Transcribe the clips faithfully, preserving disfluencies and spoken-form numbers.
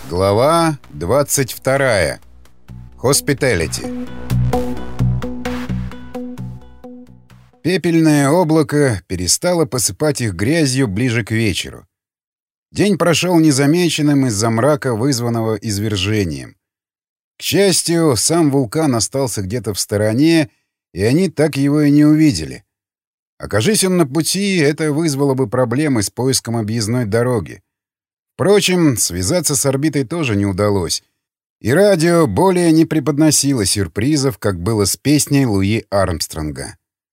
Глава двадцать вторая. Хоспиталити. Пепельное облако перестало посыпать их грязью ближе к вечеру. День прошел незамеченным из-за мрака, вызванного извержением. К счастью, сам вулкан остался где-то в стороне, и они так его и не увидели. Окажись он на пути, это вызвало бы проблемы с поиском объездной дороги. Впрочем, связаться с орбитой тоже не удалось, и радио более не преподносило сюрпризов, как было с песней Луи Армстронга.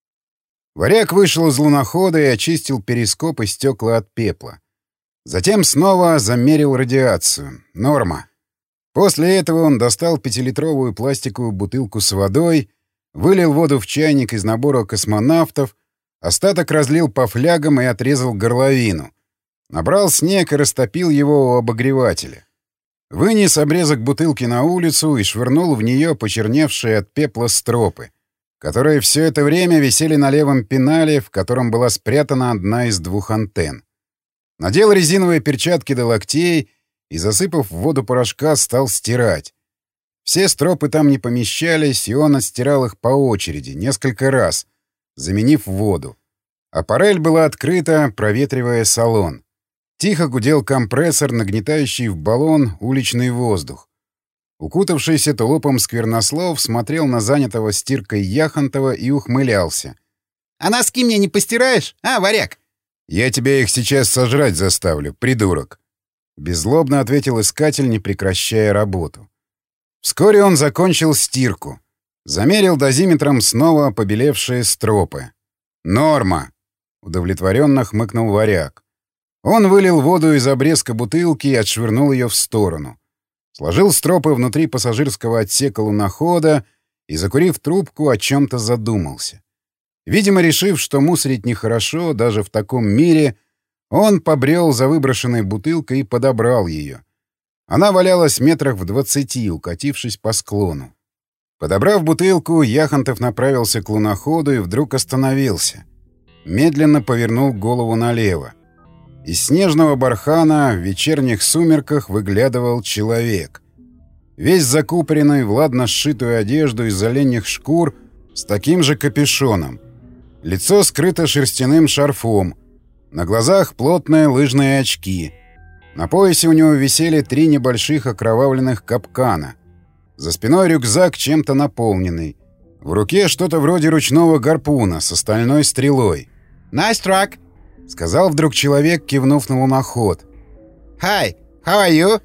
Варяг вышел из лунохода и очистил перископ и стекла от пепла. Затем снова замерил радиацию. Норма. После этого он достал пятилитровую пластиковую бутылку с водой, вылил воду в чайник из набора космонавтов, остаток разлил по флягам и отрезал горловину. Набрал снег и растопил его у обогревателя. Вынес обрезок бутылки на улицу и швырнул в нее почерневшие от пепла стропы, которые все это время висели на левом пенале, в котором была спрятана одна из двух антенн. Надел резиновые перчатки до локтей и, засыпав в воду порошка, стал стирать. Все стропы там не помещались, и он отстирал их по очереди, несколько раз, заменив воду. Аппарель была открыта, проветривая салон. Тихо гудел компрессор, нагнетающий в баллон уличный воздух. Укутавшийся тулупом Сквернослов смотрел на занятого стиркой Яхонтова и ухмылялся. «А носки мне не постираешь, а, варяг?» «Я тебя их сейчас сожрать заставлю, придурок!» Беззлобно ответил искатель, не прекращая работу. Вскоре он закончил стирку. Замерил дозиметром снова побелевшие стропы. «Норма!» — удовлетворенно хмыкнул варяг. Он вылил воду из обрезка бутылки и отшвырнул ее в сторону. Сложил стропы внутри пассажирского отсека лунохода и, закурив трубку, о чем-то задумался. Видимо, решив, что мусорить нехорошо даже в таком мире, он побрел за выброшенной бутылкой и подобрал ее. Она валялась метрах в двадцати, укатившись по склону. Подобрав бутылку, Яхонтов направился к луноходу и вдруг остановился. Медленно повернул голову налево. Из снежного бархана в вечерних сумерках выглядывал человек. Весь закупоренный в ладно сшитую одежду из оленьих шкур с таким же капюшоном. Лицо скрыто шерстяным шарфом. На глазах плотные лыжные очки. На поясе у него висели три небольших окровавленных капкана. За спиной рюкзак чем-то наполненный. В руке что-то вроде ручного гарпуна с остальной стрелой. «Nice truck!» — сказал вдруг человек, кивнув на луноход. «Hi, how are you?»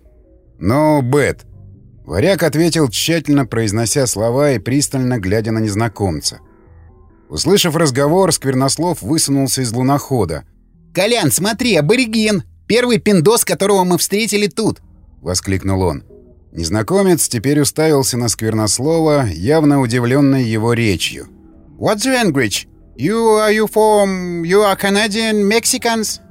«No bad». Варяг ответил, тщательно произнося слова и пристально глядя на незнакомца. Услышав разговор, Сквернослов высунулся из лунохода. «Колян, смотри, абориген! Первый пиндос, которого мы встретили тут!» — воскликнул он. Незнакомец теперь уставился на Сквернослова, явно удивленный его речью. «What's the language? You are you from... You are Canadian Mexicans?»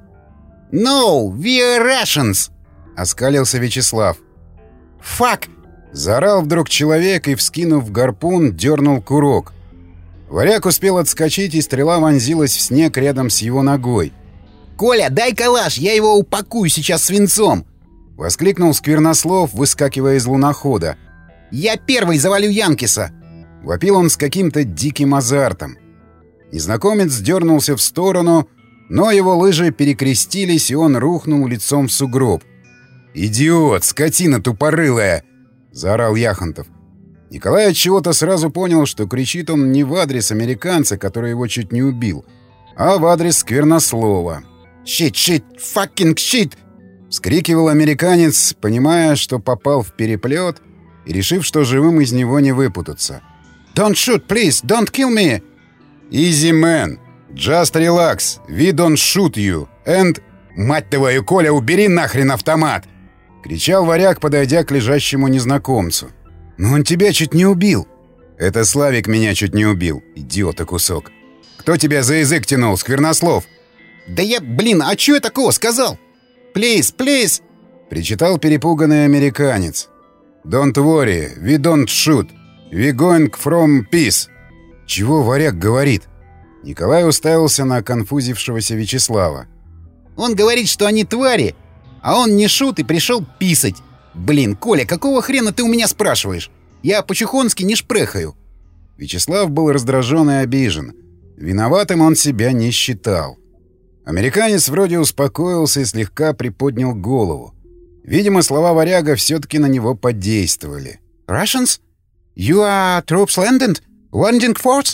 «No, we are Russians!» — оскалился Вячеслав. «Fuck!» — заорал вдруг человек и, вскинув гарпун, дернул курок. Варяг успел отскочить, и стрела вонзилась в снег рядом с его ногой. «Коля, дай калаш, я его упакую сейчас свинцом!» — воскликнул Сквернослов, выскакивая из лунохода. «Я первый завалю Янкиса!» — вопил он с каким-то диким азартом. Незнакомец дернулся в сторону, но его лыжи перекрестились, и он рухнул лицом в сугроб. «Идиот, скотина тупорылая!» — заорал Яхонтов. Николай отчего-то сразу понял, что кричит он не в адрес американца, который его чуть не убил, а в адрес Сквернослова. «Shit, shit, fucking shit!» — вскрикивал американец, понимая, что попал в переплет, и решив, что живым из него не выпутаться. «Don't shoot, please! Don't kill me!» «Easy man! Just relax! We don't shoot you! And...» «Мать твою, Коля, убери нахрен автомат!» — кричал варяг, подойдя к лежащему незнакомцу. «Но он тебя чуть не убил!» «Это Славик меня чуть не убил, идиота кусок!» «Кто тебя за язык тянул, Сквернослов?» «Да я, блин, а чё я такого сказал?» «Please, please!» — причитал перепуганный американец. «Don't worry, we don't shoot. We going from peace!» «Чего варяг говорит?» Николай уставился на конфузившегося Вячеслава. «Он говорит, что они твари, а он не шут и пришел писать. Блин, Коля, какого хрена ты у меня спрашиваешь? Я по-чухонски не шпрехаю. Вячеслав был раздражен и обижен. Виноватым он себя не считал. Американец вроде успокоился и слегка приподнял голову. Видимо, слова варяга все-таки на него подействовали. «Russians? You are troops landed? Landing force?»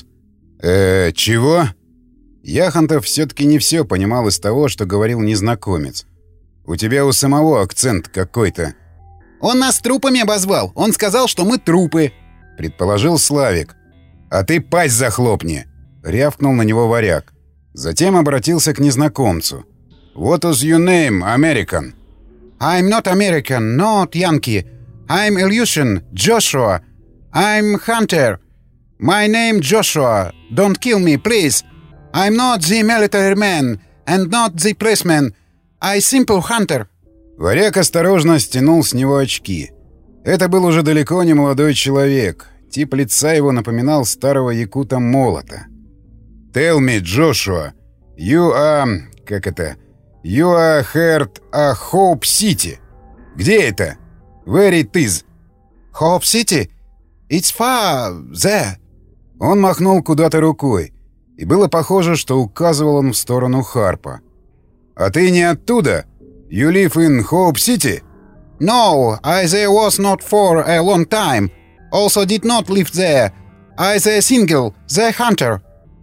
«Э, чего?» Яхонтов все-таки не все понимал из того, что говорил незнакомец. «У тебя у самого акцент какой-то». «Он нас трупами обозвал. Он сказал, что мы трупы», — предположил Славик. «А ты пасть захлопни!» — рявкнул на него варяг. Затем обратился к незнакомцу. «What is your name, American?» «I'm not American, not Yankee. I'm Ilyushin, Joshua. I'm Hunter. My name Joshua. Don't kill me, please. I'm not the military man and not the policeman. I simple hunter». Варяг осторожно стянул с него очки. Это был уже далеко не молодой человек. Тип лица его напоминал старого якута Молота. «Tell me, Joshua, you are... как это... You are heard a Hope City. Где это? Where it is?» «Hope City? It's far there». Он махнул куда-то рукой, и было похоже, что указывал он в сторону Харпа. «А ты не оттуда? You live in Hope City?» «No, I there was not for a long time. Also did not live there. I the single, the hunter».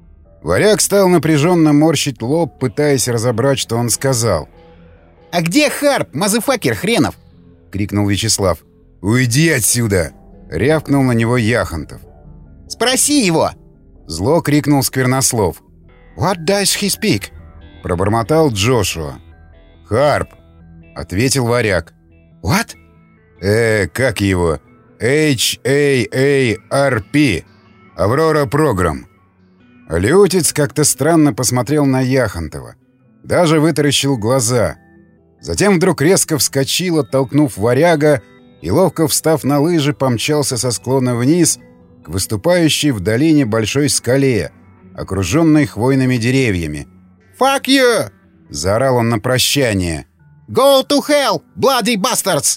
Варяг стал напряженно морщить лоб, пытаясь разобрать, что он сказал. «А где Харп, мазафакер хренов?» — крикнул Вячеслав. «Уйди отсюда!» — рявкнул на него Яхонтов. «Спроси его!» — зло крикнул Сквернослов. «What does he speak?» — пробормотал Джошуа. «Харп!» — ответил варяг. «What?» «Э, как его? эйч эй эй ар пи. Аврора Программ». Алеутец как-то странно посмотрел на Яхонтова. Даже вытаращил глаза. Затем вдруг резко вскочил, оттолкнув варяга, и, ловко встав на лыжи, помчался со склона вниз к выступающей в долине большой скале, окруженной хвойными деревьями. «Fuck you!» — заорал он на прощание. «Go to hell, bloody bastards!»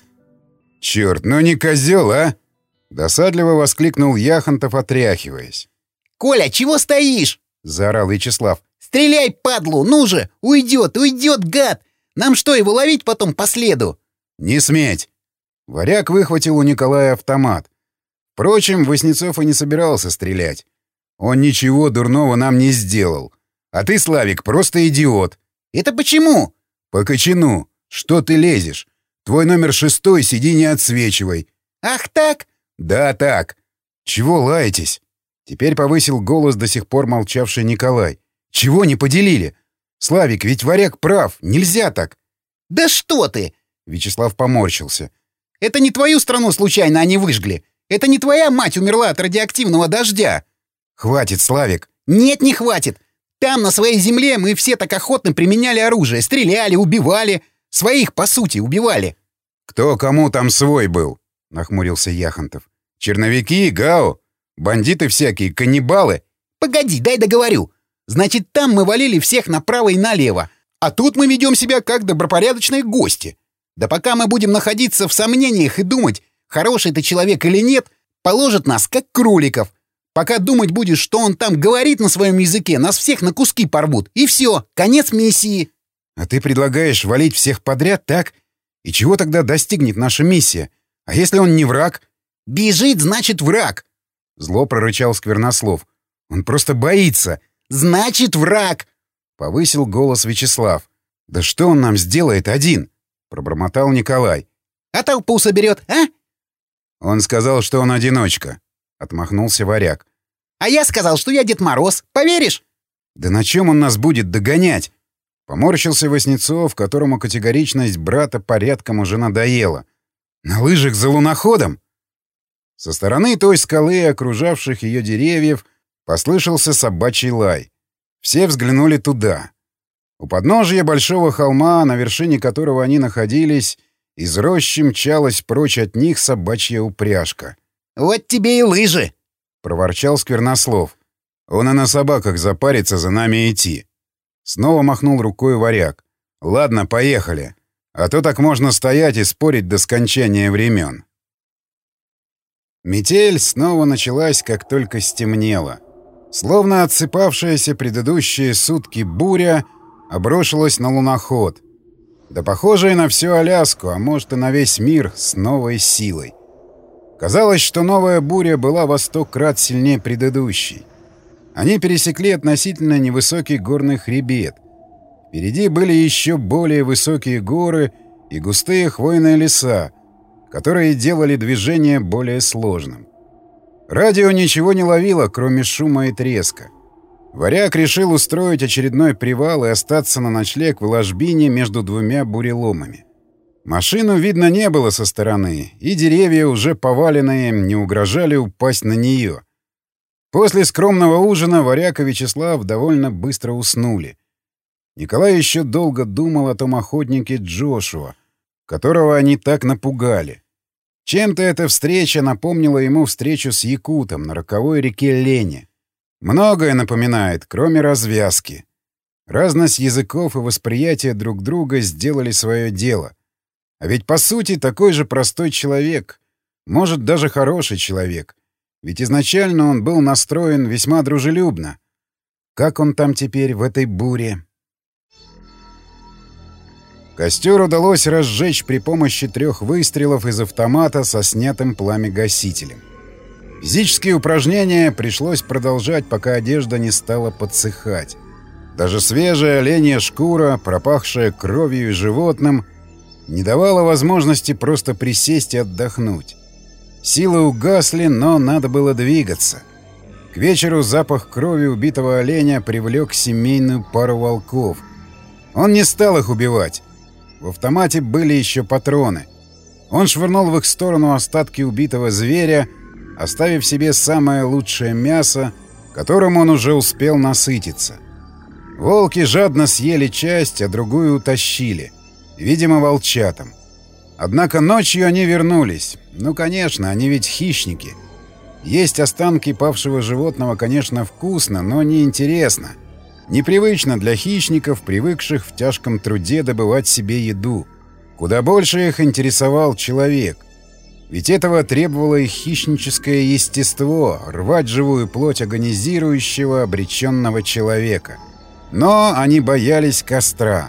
«Черт, ну не козел, а!» — досадливо воскликнул Яхонтов, отряхиваясь. «Коля, чего стоишь?» — заорал Вячеслав. «Стреляй, падлу! Ну же! Уйдет, уйдет, гад! Нам что, его ловить потом по следу?» «Не сметь!» Варяг выхватил у Николая автомат. Впрочем, Васнецов и не собирался стрелять. Он ничего дурного нам не сделал. А ты, Славик, просто идиот. «Это почему?» «По кочану. Что ты лезешь? Твой номер шестой, сиди не отсвечивай». «Ах так?» «Да, так. Чего лаетесь?» Теперь повысил голос до сих пор молчавший Николай. «Чего не поделили? Славик, ведь варяг прав. Нельзя так». «Да что ты!» Вячеслав поморщился. «Это не твою страну случайно они выжгли. Это не твоя мать умерла от радиоактивного дождя». «Хватит, Славик». «Нет, не хватит. Там, на своей земле, мы все так охотно применяли оружие. Стреляли, убивали. Своих, по сути, убивали». «Кто кому там свой был?» — нахмурился Яхонтов. «Черновики, гао? Бандиты всякие, каннибалы?» «Погоди, дай договорю. Значит, там мы валили всех направо и налево. А тут мы ведем себя как добропорядочные гости. Да пока мы будем находиться в сомнениях и думать, хороший ты человек или нет, положат нас как кроликов. Пока думать будешь, что он там говорит на своем языке, нас всех на куски порвут. И все, конец миссии». «А ты предлагаешь валить всех подряд, так? И чего тогда достигнет наша миссия? А если он не враг?» «Бежит, значит, враг». Зло прорычал Сквернослов. «Он просто боится». «Значит, враг!» — повысил голос Вячеслав. «Да что он нам сделает один?» — пробормотал Николай. «А толпу соберет, а?» «Он сказал, что он одиночка», — отмахнулся варяг. «А я сказал, что я Дед Мороз. Поверишь?» «Да на чем он нас будет догонять?» Поморщился Васнецов, которому категоричность брата порядком уже надоела. «На лыжах за луноходом?» Со стороны той скалы и окружавших ее деревьев послышался собачий лай. Все взглянули туда. У подножия большого холма, на вершине которого они находились, из рощи мчалась прочь от них собачья упряжка. «Вот тебе и лыжи!» — проворчал Сквернослов. «Он и на собаках запарится за нами идти». Снова махнул рукой варяг. «Ладно, поехали. А то так можно стоять и спорить до скончания времен. Метель снова началась, как только стемнело. Словно отсыпавшаяся предыдущие сутки буря обрушилась на луноход. Да похожая на всю Аляску, а может и на весь мир, с новой силой. Казалось, что новая буря была во сто крат сильнее предыдущей. Они пересекли относительно невысокий горный хребет. Впереди были еще более высокие горы и густые хвойные леса, которые делали движение более сложным. Радио ничего не ловило, кроме шума и треска. Варяг решил устроить очередной привал и остаться на ночлег в ложбине между двумя буреломами. Машину видно не было со стороны, и деревья, уже поваленные, не угрожали упасть на нее. После скромного ужина Варяг и Вячеслав довольно быстро уснули. Николай еще долго думал о том охотнике Джошуа, которого они так напугали. Чем-то эта встреча напомнила ему встречу с якутом на роковой реке Лене. Многое напоминает, кроме развязки. Разность языков и восприятия друг друга сделали свое дело. А ведь, по сути, такой же простой человек. Может, даже хороший человек. Ведь изначально он был настроен весьма дружелюбно. Как он там теперь, в этой буре? Костер удалось разжечь при помощи трех выстрелов из автомата со снятым пламя-гасителем. Физические упражнения пришлось продолжать, пока одежда не стала подсыхать. Даже свежая оленья шкура, пропахшая кровью и животным, не давала возможности просто присесть и отдохнуть. Силы угасли, но надо было двигаться. К вечеру запах крови убитого оленя привлек семейную пару волков. Он не стал их убивать. В автомате были еще патроны. Он швырнул в их сторону остатки убитого зверя, оставив себе самое лучшее мясо, которым он уже успел насытиться. Волки жадно съели часть, а другую утащили. Видимо, волчатам. Однако ночью они вернулись. Ну, конечно, они ведь хищники. Есть останки павшего животного, конечно, вкусно, но неинтересно. Непривычно для хищников, привыкших в тяжком труде добывать себе еду. Куда больше их интересовал человек. Ведь этого требовало их хищническое естество — рвать живую плоть агонизирующего, обреченного человека. Но они боялись костра.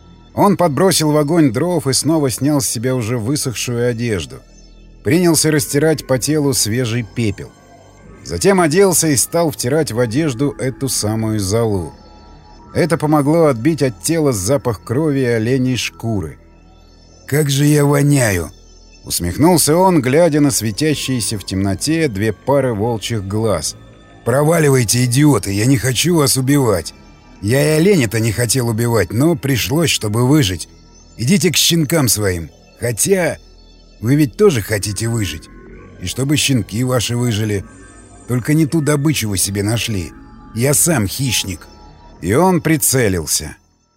Он подбросил в огонь дров и снова снял с себя уже высохшую одежду. Принялся растирать по телу свежий пепел. Затем оделся и стал втирать в одежду эту самую золу. Это помогло отбить от тела запах крови и оленей шкуры. «Как же я воняю!» — усмехнулся он, глядя на светящиеся в темноте две пары волчьих глаз. «Проваливайте, идиоты, я не хочу вас убивать. Я и оленя-то не хотел убивать, но пришлось, чтобы выжить. Идите к щенкам своим. Хотя вы ведь тоже хотите выжить. И чтобы щенки ваши выжили. Только не ту добычу вы себе нашли. Я сам хищник». И он прицелился.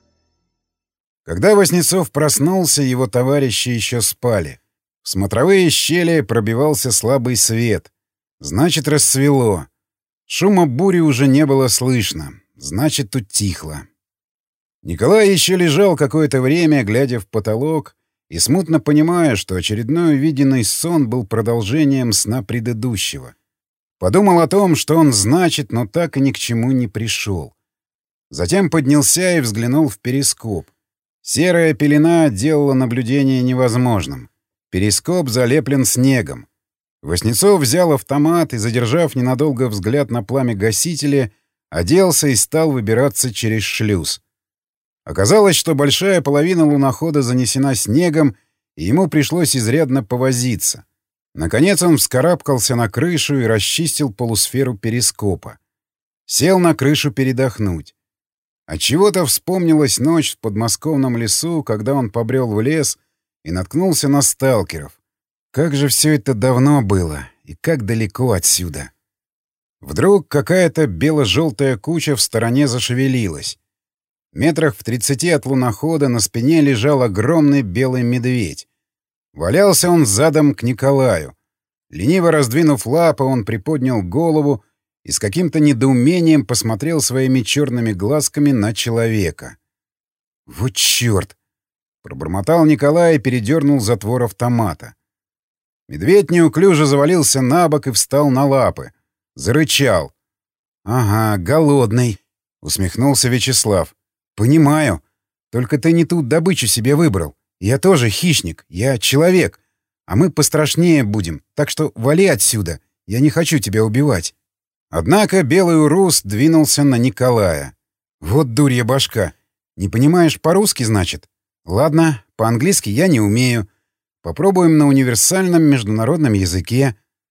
Когда Васнецов проснулся, его товарищи еще спали. В смотровые щели пробивался слабый свет. Значит, рассвело. Шума бури уже не было слышно. Значит, утихло. Николай еще лежал какое-то время, глядя в потолок, и смутно понимая, что очередной увиденный сон был продолжением сна предыдущего. Подумал о том, что он значит, но так и ни к чему не пришел. Затем поднялся и взглянул в перископ. Серая пелена делала наблюдение невозможным. Перископ залеплен снегом. Васнецов взял автомат и, задержав ненадолго взгляд на пламя гасителя, оделся и стал выбираться через шлюз. Оказалось, что большая половина лунохода занесена снегом, и ему пришлось изрядно повозиться. Наконец он вскарабкался на крышу и расчистил полусферу перископа. Сел на крышу передохнуть. Отчего-то вспомнилась ночь в подмосковном лесу, когда он побрел в лес и наткнулся на сталкеров. Как же все это давно было, и как далеко отсюда. Вдруг какая-то бело-желтая куча в стороне зашевелилась. Метрах в тридцати от лунохода на спине лежал огромный белый медведь. Валялся он задом к Николаю. Лениво раздвинув лапы, он приподнял голову и с каким-то недоумением посмотрел своими черными глазками на человека. «Вот черт!» — Пробормотал Николай и передернул затвор автомата. Медведь неуклюже завалился на бок и встал на лапы. Зарычал. «Ага, голодный», — усмехнулся Вячеслав. «Понимаю. Только ты не ту добычу себе выбрал. Я тоже хищник. Я человек. А мы пострашнее будем. Так что вали отсюда. Я не хочу тебя убивать». Однако белый урус двинулся на Николая. «Вот дурья башка. Не понимаешь по-русски, значит? Ладно, по-английски я не умею. Попробуем на универсальном международном языке».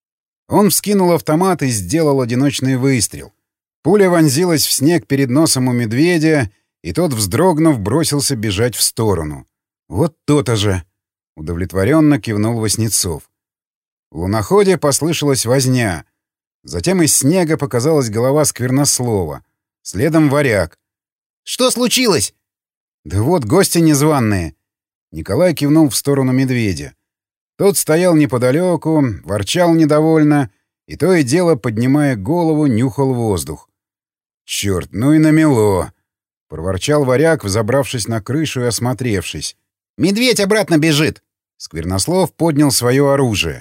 Он вскинул автомат и сделал одиночный выстрел. Пуля вонзилась в снег перед носом у медведя, и тот, вздрогнув, бросился бежать в сторону. «Вот то-то же!» — удовлетворенно кивнул Васнецов. В луноходе послышалась возня. Затем из снега показалась голова Сквернослова. Следом варяг. «Что случилось?» «Да вот гости незваные». Николай кивнул в сторону медведя. Тот стоял неподалеку, ворчал недовольно, и то и дело, поднимая голову, нюхал воздух. «Черт, ну и намело!» — проворчал варяг, взобравшись на крышу и осмотревшись. «Медведь обратно бежит!» Сквернослов поднял свое оружие.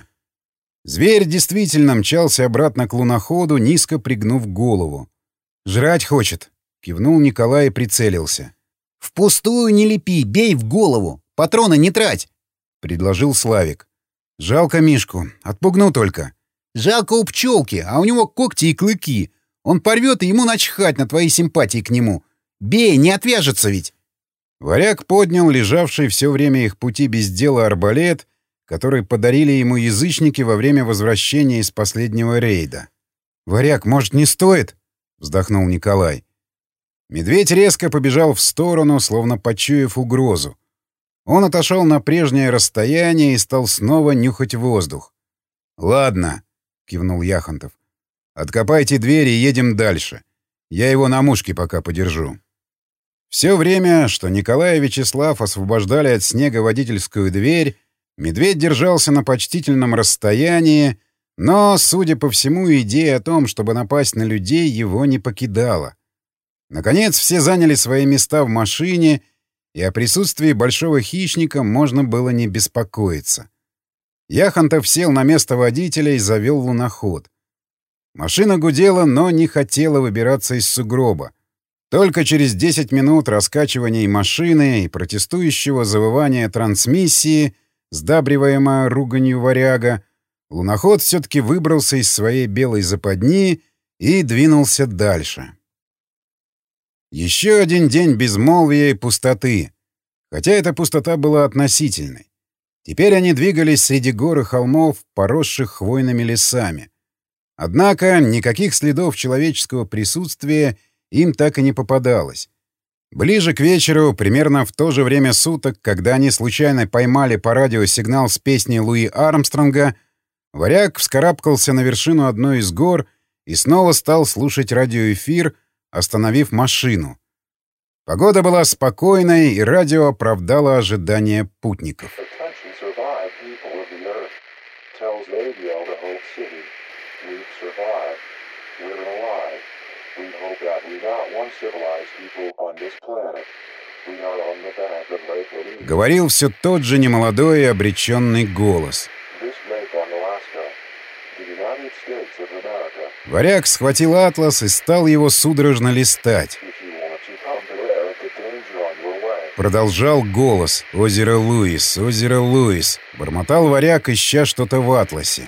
Зверь действительно мчался обратно к луноходу, низко пригнув голову. «Жрать хочет!» — кивнул Николай и прицелился. «Впустую не лепи, бей в голову! Патроны не трать!» — предложил Славик. «Жалко Мишку. Отпугну только». «Жалко у пчелки, а у него когти и клыки. Он порвет, и ему начхать на твои симпатии к нему. Бей, не отвяжется ведь!» Варяг поднял лежавший все время их пути без дела арбалет, который подарили ему язычники во время возвращения из последнего рейда. «Варяг, может, не стоит?» — вздохнул Николай. Медведь резко побежал в сторону, словно почуяв угрозу. Он отошел на прежнее расстояние и стал снова нюхать воздух. «Ладно», — кивнул Яхонтов. «Откопайте дверь и едем дальше. Я его на мушке пока подержу». Все время, что Николай и Вячеслав освобождали от снега водительскую дверь, медведь держался на почтительном расстоянии, но, судя по всему, идея о том, чтобы напасть на людей, его не покидала. Наконец, все заняли свои места в машине, и о присутствии большого хищника можно было не беспокоиться. Яхонтов сел на место водителя и завел луноход. Машина гудела, но не хотела выбираться из сугроба. Только через десять минут раскачиваний машины и протестующего завывания трансмиссии, сдабриваемая руганью варяга, луноход все-таки выбрался из своей белой западни и двинулся дальше. Еще один день безмолвия и пустоты. Хотя эта пустота была относительной. Теперь они двигались среди гор и холмов, поросших хвойными лесами. Однако никаких следов человеческого присутствия им так и не попадалось. Ближе к вечеру, примерно в то же время суток, когда они случайно поймали по радио сигнал с песней Луи Армстронга, варяг вскарабкался на вершину одной из гор и снова стал слушать радиоэфир, остановив машину. Погода была спокойной, и радио оправдало ожидания путников. Говорил все тот же немолодой и обреченный голос. Варяг схватил атлас и стал его судорожно листать. Продолжал голос. «Озеро Луис, озеро Луис». Бормотал варяг, ища что-то в атласе.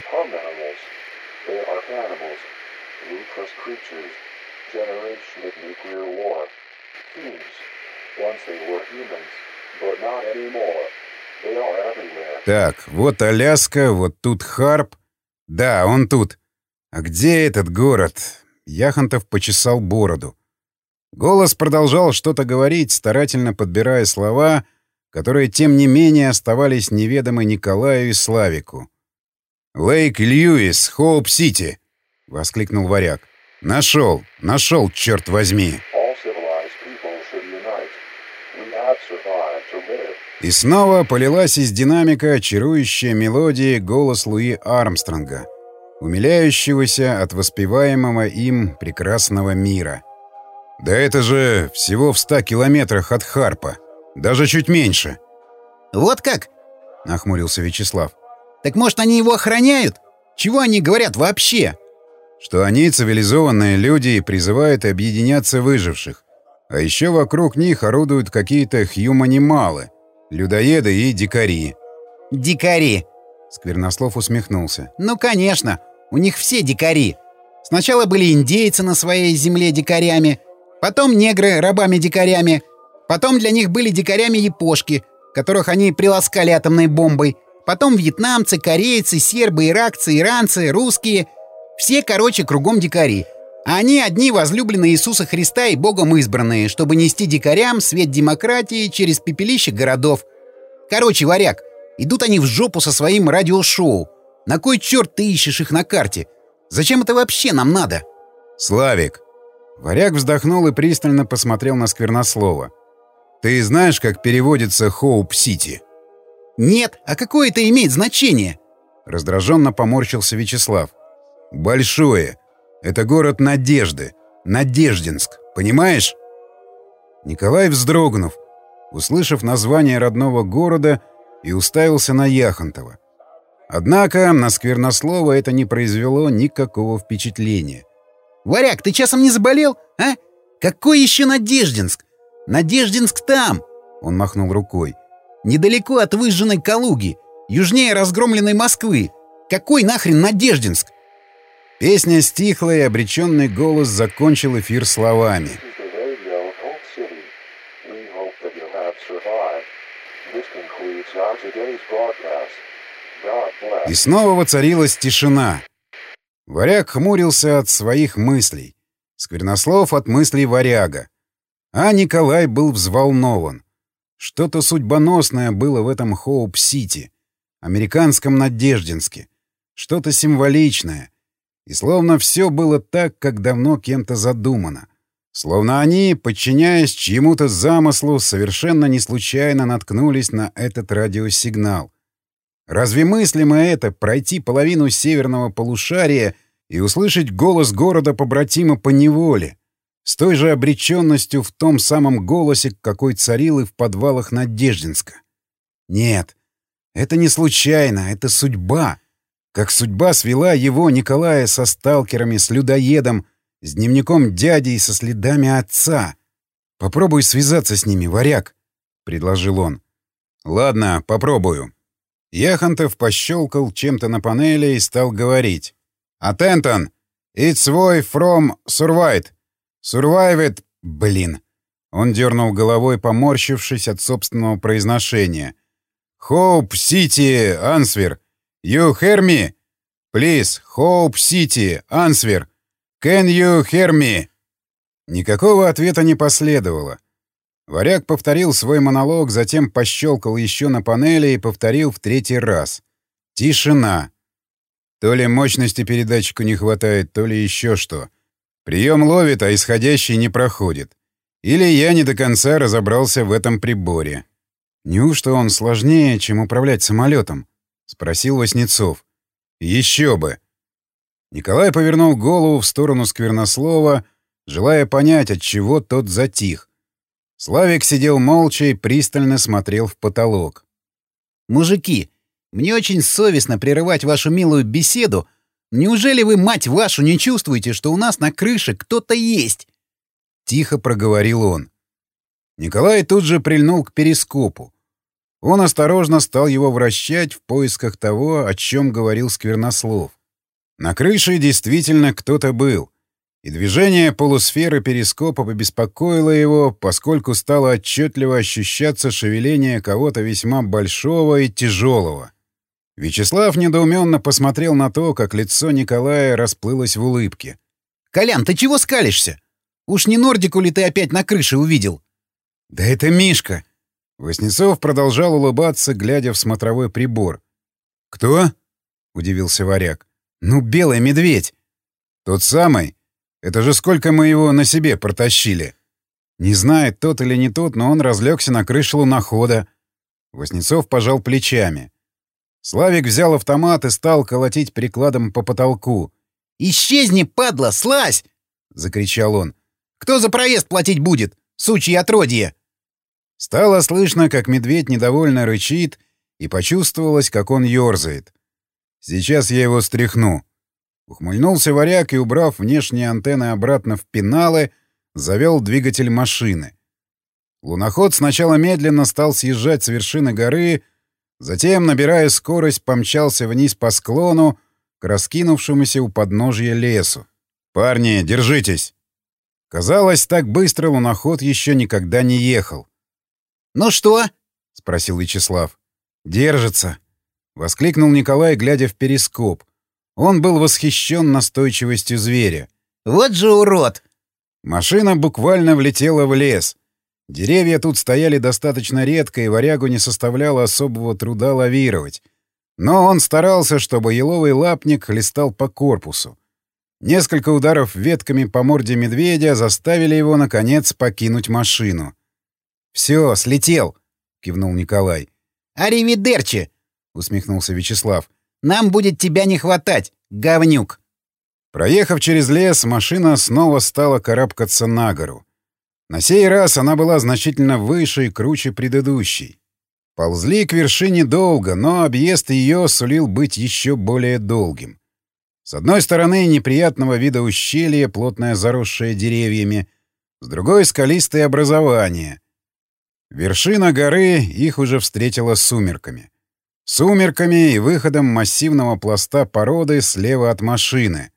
Так, вот Аляска, вот тут Харп. Да, он тут. А где этот город? Яхонтов почесал бороду. Голос продолжал что-то говорить, старательно подбирая слова, которые, тем не менее, оставались неведомы Николаю и Славику. «Лейк Льюис, Хоуп-Сити!» — воскликнул варяг. «Нашел! Нашел, черт возьми!» И снова полилась из динамика чарующая мелодия голос Луи Армстронга, умиляющегося от воспеваемого им прекрасного мира. «Да это же всего в ста километрах от Харпа. Даже чуть меньше». «Вот как?» — нахмурился Вячеслав. «Так может, они его охраняют? Чего они говорят вообще?» «Что они цивилизованные люди и призывают объединяться выживших. А еще вокруг них орудуют какие-то хьюманималы, людоеды и дикари». «Дикари!» — Сквернослов усмехнулся. «Ну, конечно, у них все дикари. Сначала были индейцы на своей земле дикарями, потом негры рабами-дикарями, потом для них были дикарями-япошки, которых они приласкали атомной бомбой, потом вьетнамцы, корейцы, сербы, иракцы, иранцы, русские. Все, короче, кругом дикари. А они одни возлюбленные Иисуса Христа и Богом избранные, чтобы нести дикарям свет демократии через пепелище городов. Короче, варяг, идут они в жопу со своим радиошоу. На кой черт ты ищешь их на карте? Зачем это вообще нам надо?» «Славик!» Варяг вздохнул и пристально посмотрел на Сквернослова. «Ты знаешь, как переводится Хоуп-Сити?» «Нет, а какое это имеет значение?» Раздраженно поморщился Вячеслав. «Большое. Это город Надежды. Надеждинск. Понимаешь?» Николай, вздрогнув, услышав название родного города, и уставился на Яхонтова. Однако на Сквернослова это не произвело никакого впечатления. «Варяг, ты часом не заболел, а? Какой еще Надеждинск? Надеждинск там!» — он махнул рукой. «Недалеко от выжженной Калуги, южнее разгромленной Москвы. Какой нахрен Надеждинск?» Песня стихла, и обреченный голос закончил эфир словами. И снова воцарилась тишина. Варяг хмурился от своих мыслей. Сквернослов от мыслей варяга. А Николай был взволнован. Что-то судьбоносное было в этом Хоуп-Сити, американском Надеждинске. Что-то символичное. И словно все было так, как давно кем-то задумано. Словно они, подчиняясь чьему-то замыслу, совершенно не случайно наткнулись на этот радиосигнал. Разве мыслимо это — пройти половину северного полушария и услышать голос города-побратима по неволе, с той же обреченностью в том самом голосе, какой царил и в подвалах Надеждинска? Нет, это не случайно, это судьба. Как судьба свела его, Николая, со сталкерами, с людоедом, с дневником дяди и со следами отца. «Попробуй связаться с ними, варяг», — предложил он. «Ладно, попробую». Яхонтов пощелкал чем-то на панели и стал говорить. «Attention! It's way from Survived. Survived... Блин». Он дернул головой, поморщившись от собственного произношения. «Hope City, Answer. You hear me? Please, Hope City, Answer. Can you hear me?» Никакого ответа не последовало. Варяг повторил свой монолог, затем пощелкал еще на панели и повторил в третий раз. Тишина. То ли мощности передатчику не хватает, то ли еще что. Прием ловит, а исходящий не проходит. Или я не до конца разобрался в этом приборе. «Неужто он сложнее, чем управлять самолетом?» — спросил Васнецов. «Еще бы!» Николай повернул голову в сторону Сквернослова, желая понять, от чего тот затих. Славик сидел молча и пристально смотрел в потолок. «Мужики, мне очень совестно прерывать вашу милую беседу. Неужели вы, мать вашу, не чувствуете, что у нас на крыше кто-то есть?» Тихо проговорил он. Николай тут же прильнул к перископу. Он осторожно стал его вращать в поисках того, о чем говорил Сквернослов. На крыше действительно кто-то был. И движение полусферы перископа побеспокоило его, поскольку стало отчетливо ощущаться шевеление кого-то весьма большого и тяжелого. Вячеслав недоуменно посмотрел на то, как лицо Николая расплылось в улыбке. «Колян, ты чего скалишься? Уж не Нордику ли ты опять на крыше увидел?» «Да это Мишка!» Васнецов продолжал улыбаться, глядя в смотровой прибор. «Кто?» — удивился варяг. «Ну, белый медведь!» «Тот самый? Это же сколько мы его на себе протащили!» Не знает, тот или не тот, но он разлегся на крыше лунохода. Васнецов пожал плечами. Славик взял автомат и стал колотить прикладом по потолку. «Исчезни, падла, слазь!» — закричал он. «Кто за проезд платить будет? Сучьи отродье!» Стало слышно, как медведь недовольно рычит, и почувствовалось, как он ёрзает. «Сейчас я его стряхну». Ухмыльнулся варяг и, убрав внешние антенны обратно в пеналы, завел двигатель машины. Луноход сначала медленно стал съезжать с вершины горы, затем, набирая скорость, помчался вниз по склону к раскинувшемуся у подножья лесу. «Парни, держитесь!» Казалось, так быстро луноход еще никогда не ехал. «Ну что?» — спросил Вячеслав. «Держится!» — воскликнул Николай, глядя в перископ. Он был восхищен настойчивостью зверя. «Вот же урод!» Машина буквально влетела в лес. Деревья тут стояли достаточно редко, и варягу не составляло особого труда лавировать. Но он старался, чтобы еловый лапник хлестал по корпусу. Несколько ударов ветками по морде медведя заставили его, наконец, покинуть машину. «Все, слетел!» — кивнул Николай. «Аривидерчи!» — усмехнулся Вячеслав. «Нам будет тебя не хватать, говнюк!» Проехав через лес, машина снова стала карабкаться на гору. На сей раз она была значительно выше и круче предыдущей. Ползли к вершине долго, но объезд ее сулил быть еще более долгим. С одной стороны неприятного вида ущелье, плотное заросшее деревьями, с другой — скалистые образования. Вершина горы их уже встретила сумерками. Сумерками и выходом массивного пласта породы слева от машины.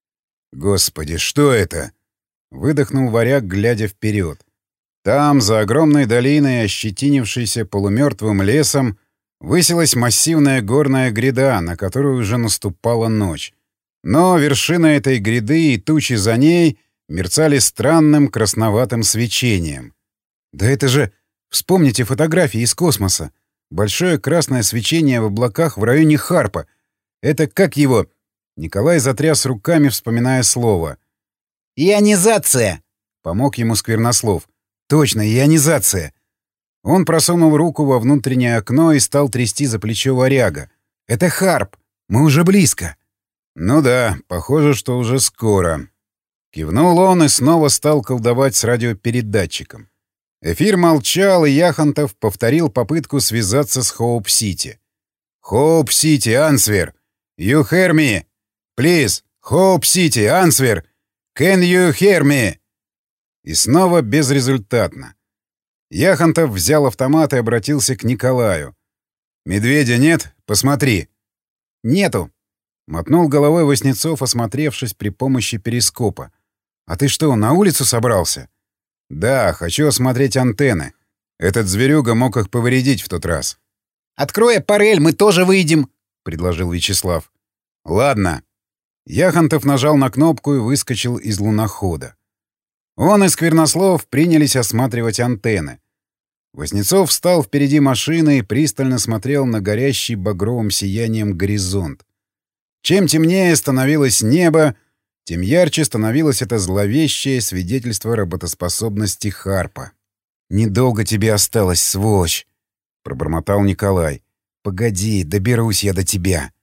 «Господи, что это?» — выдохнул варяг, глядя вперед. Там, за огромной долиной, ощетинившейся полумертвым лесом, высилась массивная горная гряда, на которую уже наступала ночь. Но вершина этой гряды и тучи за ней мерцали странным красноватым свечением. «Да это же... Вспомните фотографии из космоса. Большое красное свечение в облаках в районе Харпа. Это как его...» Николай затряс руками, вспоминая слово. «Ионизация!» — помог ему Сквернослов. «Точно, ионизация!» Он просунул руку во внутреннее окно и стал трясти за плечо варяга. «Это Харп! Мы уже близко!» «Ну да, похоже, что уже скоро». Кивнул он и снова стал колдовать с радиопередатчиком. Эфир молчал, и Яхонтов повторил попытку связаться с Хоуп-Сити. «Хоуп-Сити, Ансвер! You hear me? Please, Хоуп-Сити, Ансвер! Can you hear me?» И снова безрезультатно. Яхонтов взял автомат и обратился к Николаю. «Медведя нет? Посмотри». «Нету», — мотнул головой Васнецов, осмотревшись при помощи перископа. «А ты что, на улицу собрался?» «Да, хочу осмотреть антенны. Этот зверюга мог их повредить в тот раз». «Открой аппарель, мы тоже выйдем», — предложил Вячеслав. «Ладно». Яхонтов нажал на кнопку и выскочил из лунохода. Он и Сквернослов принялись осматривать антенны. Васнецов встал впереди машины и пристально смотрел на горящий багровым сиянием горизонт. Чем темнее становилось небо, тем ярче становилось это зловещее свидетельство работоспособности Харпа. «Недолго тебе осталось, сволочь!» — пробормотал Николай. «Погоди, доберусь я до тебя».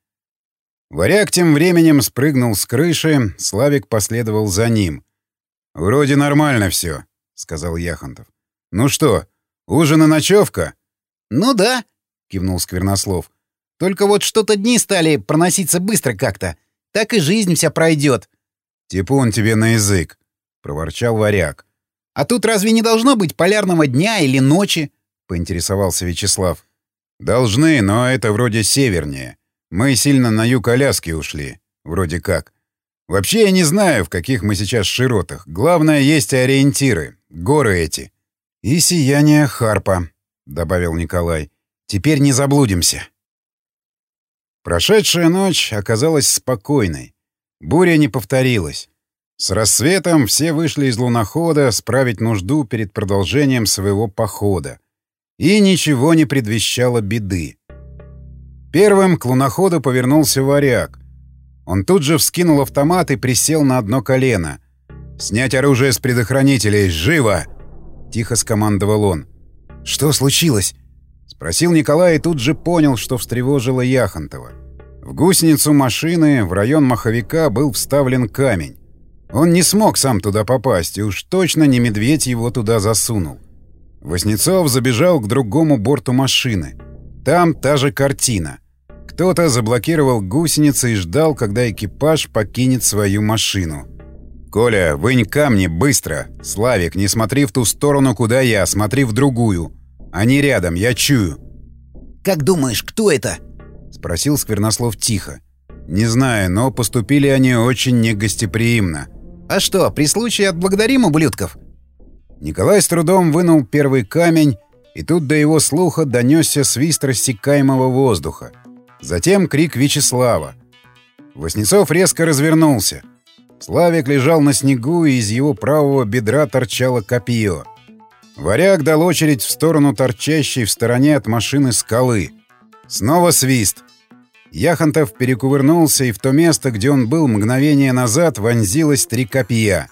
Варяг тем временем спрыгнул с крыши, Славик последовал за ним. «Вроде нормально все», — сказал Яхонтов. «Ну что, ужин и ночевка?» «Ну да», — кивнул Сквернослов. «Только вот что-то дни стали проноситься быстро как-то. Так и жизнь вся пройдет». «Типун тебе на язык», — проворчал варяг. «А тут разве не должно быть полярного дня или ночи?» — поинтересовался Вячеслав. «Должны, но это вроде севернее. Мы сильно на юг Аляски ушли. Вроде как. Вообще я не знаю, в каких мы сейчас широтах. Главное, есть ориентиры. Горы эти». «И сияние Харпа», — добавил Николай. «Теперь не заблудимся». Прошедшая ночь оказалась спокойной. Буря не повторилась. С рассветом все вышли из лунохода справить нужду перед продолжением своего похода. И ничего не предвещало беды. Первым к луноходу повернулся варяг. Он тут же вскинул автомат и присел на одно колено. «Снять оружие с предохранителей! Живо!» — тихо скомандовал он. «Что случилось?» — спросил Николай и тут же понял, что встревожило Яхонтова. В гусеницу машины в район маховика был вставлен камень. Он не смог сам туда попасть, и уж точно не медведь его туда засунул. Васнецов забежал к другому борту машины. Там та же картина. Кто-то заблокировал гусеницы и ждал, когда экипаж покинет свою машину. «Коля, вынь камни, быстро! Славик, не смотри в ту сторону, куда я, смотри в другую. Они рядом, я чую». «Как думаешь, кто это?» — спросил Сквернослов тихо. «Не знаю, но поступили они очень негостеприимно». «А что, при случае отблагодарим ублюдков?» Николай с трудом вынул первый камень, и тут до его слуха донесся свист рассекаемого воздуха. Затем крик Вячеслава. Васнецов резко развернулся. Славик лежал на снегу, и из его правого бедра торчало копье. Варяг дал очередь в сторону торчащей в стороне от машины скалы. Снова свист. Яхонтов перекувырнулся, и в то место, где он был мгновение назад, вонзилось три копья.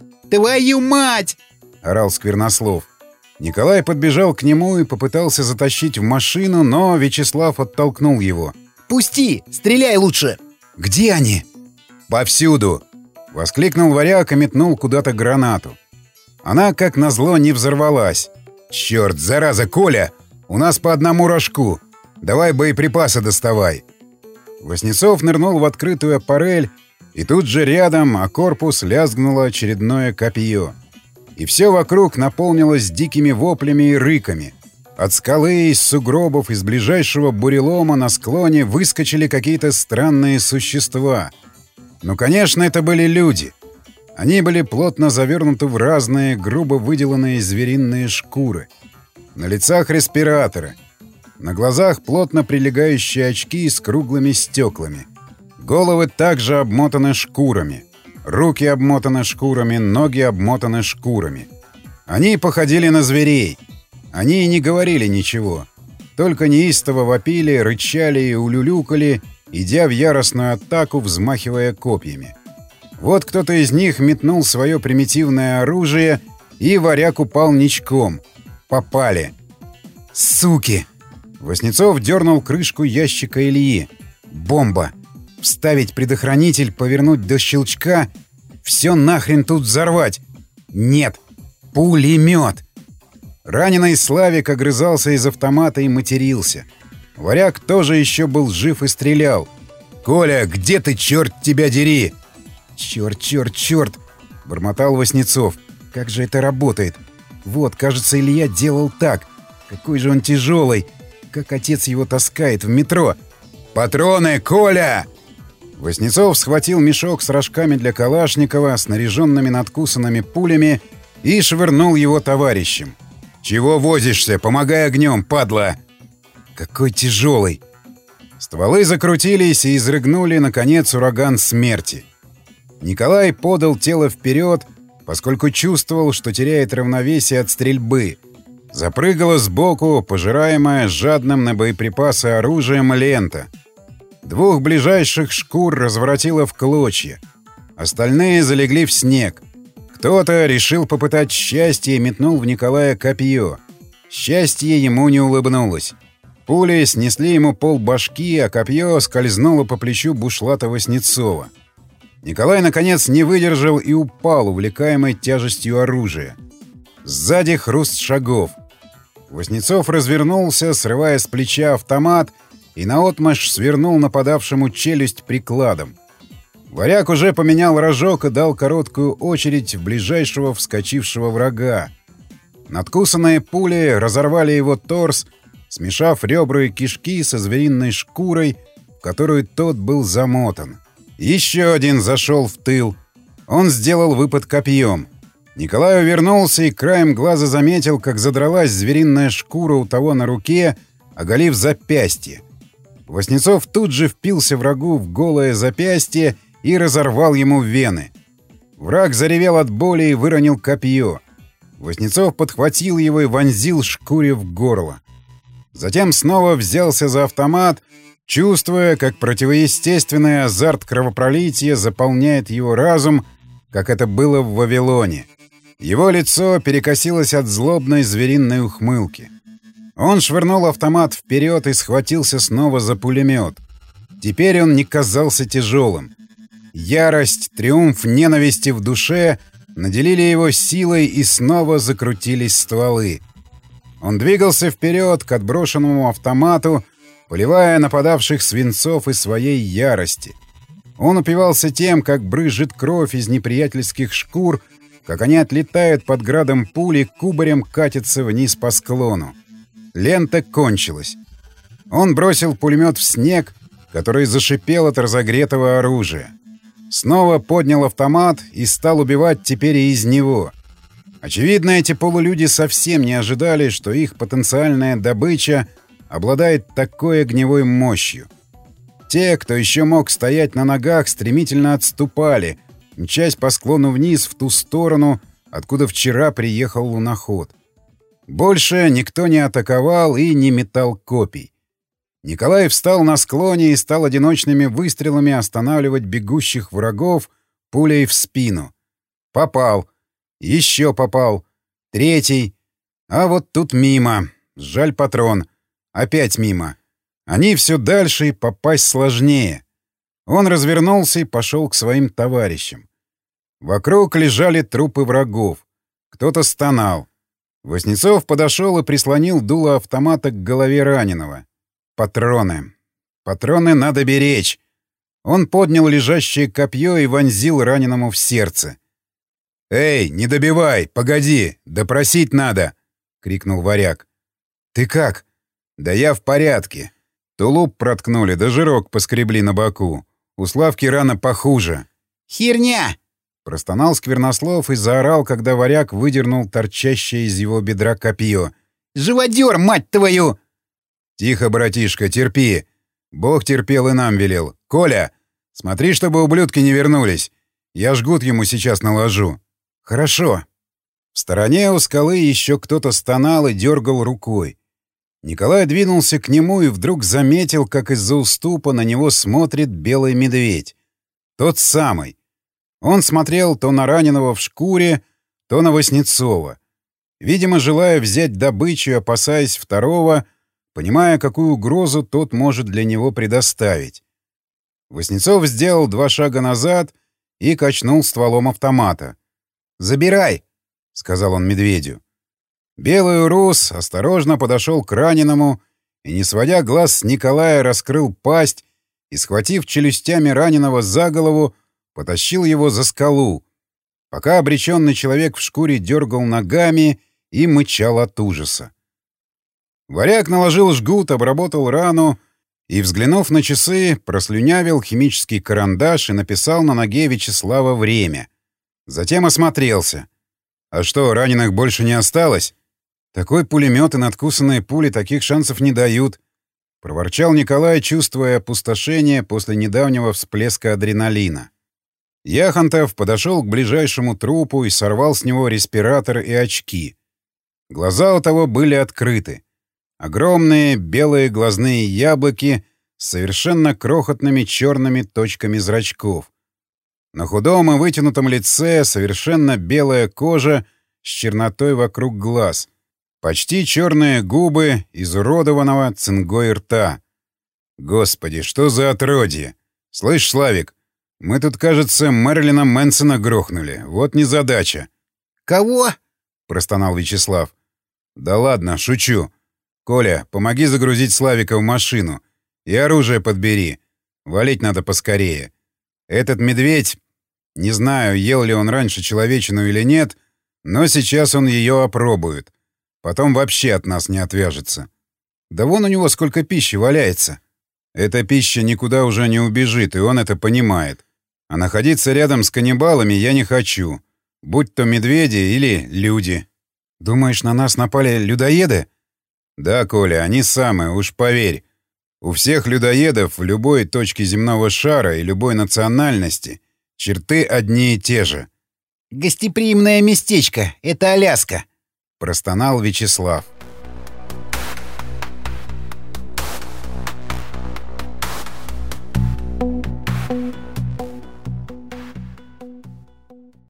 «Твою мать!» — орал Сквернослов. Николай подбежал к нему и попытался затащить в машину, но Вячеслав оттолкнул его. «Пусти! Стреляй лучше!» «Где они?» «Повсюду!» — воскликнул варяг и метнул куда-то гранату. Она, как назло, не взорвалась. «Черт, зараза, Коля! У нас по одному рожку! Давай боеприпасы доставай!» Васнецов нырнул в открытую аппарель, и тут же рядом о корпус лязгнуло очередное копье. И все вокруг наполнилось дикими воплями и рыками. От скалы, из сугробов, из ближайшего бурелома на склоне выскочили какие-то странные существа. Ну, конечно, это были люди. Они были плотно завернуты в разные, грубо выделанные звериные шкуры. На лицах респираторы. На глазах плотно прилегающие очки с круглыми стеклами. Головы также обмотаны шкурами. Руки обмотаны шкурами, ноги обмотаны шкурами. Они походили на зверей. Они не говорили ничего. Только неистово вопили, рычали и улюлюкали, идя в яростную атаку, взмахивая копьями. Вот кто-то из них метнул свое примитивное оружие, и варяг упал ничком. Попали. «Суки!» Васнецов дернул крышку ящика Ильи. «Бомба! Вставить предохранитель, повернуть до щелчка. Все нахрен тут взорвать! Нет! Пулемет!» Раненый Славик огрызался из автомата и матерился. Варяг тоже еще был жив и стрелял. «Коля, где ты, черт тебя дери?» «Черт, черт, черт!» — бормотал Васнецов. «Как же это работает? Вот, кажется, Илья делал так. Какой же он тяжелый! Как отец его таскает в метро! Патроны, Коля!» Васнецов схватил мешок с рожками для Калашникова, снаряженными надкусанными пулями, и швырнул его товарищам. «Чего возишься? Помогай огнем, падла!» «Какой тяжелый!» Стволы закрутились и изрыгнули, наконец, ураган смерти. Николай подал тело вперед, поскольку чувствовал, что теряет равновесие от стрельбы. Запрыгала сбоку, пожираемая жадным на боеприпасы оружием лента. Двух ближайших шкур разворотило в клочья. Остальные залегли в снег. Кто-то решил попытать счастье и метнул в Николая копье. Счастье ему не улыбнулось. Пули снесли ему полбашки, а копье скользнуло по плечу бушлата Васнецова. Николай, наконец, не выдержал и упал, увлекаемый тяжестью оружия. Сзади хруст шагов. Васнецов развернулся, срывая с плеча автомат, и наотмашь свернул нападавшему челюсть прикладом. Варяг уже поменял рожок и дал короткую очередь в ближайшего вскочившего врага. Надкусанные пули разорвали его торс, смешав ребра и кишки со звериной шкурой, в которую тот был замотан. Еще один зашел в тыл. Он сделал выпад копьем. Николай увернулся и краем глаза заметил, как задралась звериная шкура у того на руке, оголив запястье. Васнецов тут же впился врагу в голое запястье и разорвал ему вены. Враг заревел от боли и выронил копье. Васнецов подхватил его и вонзил шкуре в горло. Затем снова взялся за автомат, чувствуя, как противоестественный азарт кровопролития заполняет его разум, как это было в Вавилоне. Его лицо перекосилось от злобной звериной ухмылки. Он швырнул автомат вперед и схватился снова за пулемет. Теперь он не казался тяжелым. Ярость, триумф ненависти в душе наделили его силой, и снова закрутились стволы. Он двигался вперед к отброшенному автомату, поливая нападавших свинцов из своей ярости. Он упивался тем, как брызжет кровь из неприятельских шкур, как они отлетают под градом пули, кубарем катятся вниз по склону. Лента кончилась. Он бросил пулемет в снег, который зашипел от разогретого оружия. Снова поднял автомат и стал убивать теперь и из него. Очевидно, эти полулюди совсем не ожидали, что их потенциальная добыча обладает такой огневой мощью. Те, кто еще мог стоять на ногах, стремительно отступали, мчась по склону вниз в ту сторону, откуда вчера приехал луноход. Больше никто не атаковал и не метал копий. Николай встал на склоне и стал одиночными выстрелами останавливать бегущих врагов пулей в спину. Попал. Еще попал. Третий. А вот тут мимо. Жаль патрон. Опять мимо. Они все дальше, и попасть сложнее. Он развернулся и пошел к своим товарищам. Вокруг лежали трупы врагов. Кто-то стонал. Васнецов подошел и прислонил дуло автомата к голове раненого. Патроны. Патроны надо беречь. Он поднял лежащее копье и вонзил раненому в сердце. «Эй, не добивай! Погоди! Допросить надо!» — крикнул варяг. «Ты как?» «Да я в порядке. Тулуп проткнули, да жирок поскребли на боку. У Славки рана похуже». «Херня!» — простонал Сквернослов и заорал, когда варяг выдернул торчащее из его бедра копье. «Живодер, мать твою!» «Тихо, братишка, терпи. Бог терпел и нам велел. Коля, смотри, чтобы ублюдки не вернулись. Я жгут ему сейчас наложу». «Хорошо». В стороне у скалы еще кто-то стонал и дергал рукой. Николай двинулся к нему и вдруг заметил, как из-за уступа на него смотрит белый медведь. Тот самый. Он смотрел то на раненого в шкуре, то на Васнецова. Видимо, желая взять добычу и опасаясь второго, понимая, какую угрозу тот может для него предоставить. Васнецов сделал два шага назад и качнул стволом автомата. «Забирай!» — сказал он медведю. Белый урус осторожно подошел к раненому и, не сводя глаз с Николая, раскрыл пасть и, схватив челюстями раненого за голову, потащил его за скалу, пока обреченный человек в шкуре дергал ногами и мычал от ужаса. Варяг наложил жгут, обработал рану и, взглянув на часы, прослюнявил химический карандаш и написал на ноге Вячеслава время. Затем осмотрелся. «А что, раненых больше не осталось?» «Такой пулемет и надкусанные пули таких шансов не дают», — проворчал Николай, чувствуя опустошение после недавнего всплеска адреналина. Яхонтов подошел к ближайшему трупу и сорвал с него респиратор и очки. Глаза у того были открыты. Огромные белые глазные яблоки с совершенно крохотными черными точками зрачков. На худом и вытянутом лице совершенно белая кожа с чернотой вокруг глаз. Почти черные губы изуродованного цингой рта. Господи, что за отродье! Слышь, Славик, мы тут, кажется, Мэрилина Мэнсона грохнули. Вот незадача. «Кого?» — простонал Вячеслав. «Да ладно, шучу. Коля, помоги загрузить Славика в машину. И оружие подбери. Валить надо поскорее. Этот медведь... Не знаю, ел ли он раньше человечину или нет, но сейчас он ее опробует. Потом вообще от нас не отвяжется. Да вон у него сколько пищи валяется. Эта пища никуда уже не убежит, и он это понимает. А находиться рядом с каннибалами я не хочу. Будь то медведи или люди. Думаешь, на нас напали людоеды? Да, Коля, они самые, уж поверь. У всех людоедов в любой точке земного шара и любой национальности черты одни и те же. «Гостеприимное местечко. Это Аляска», — простонал Вячеслав.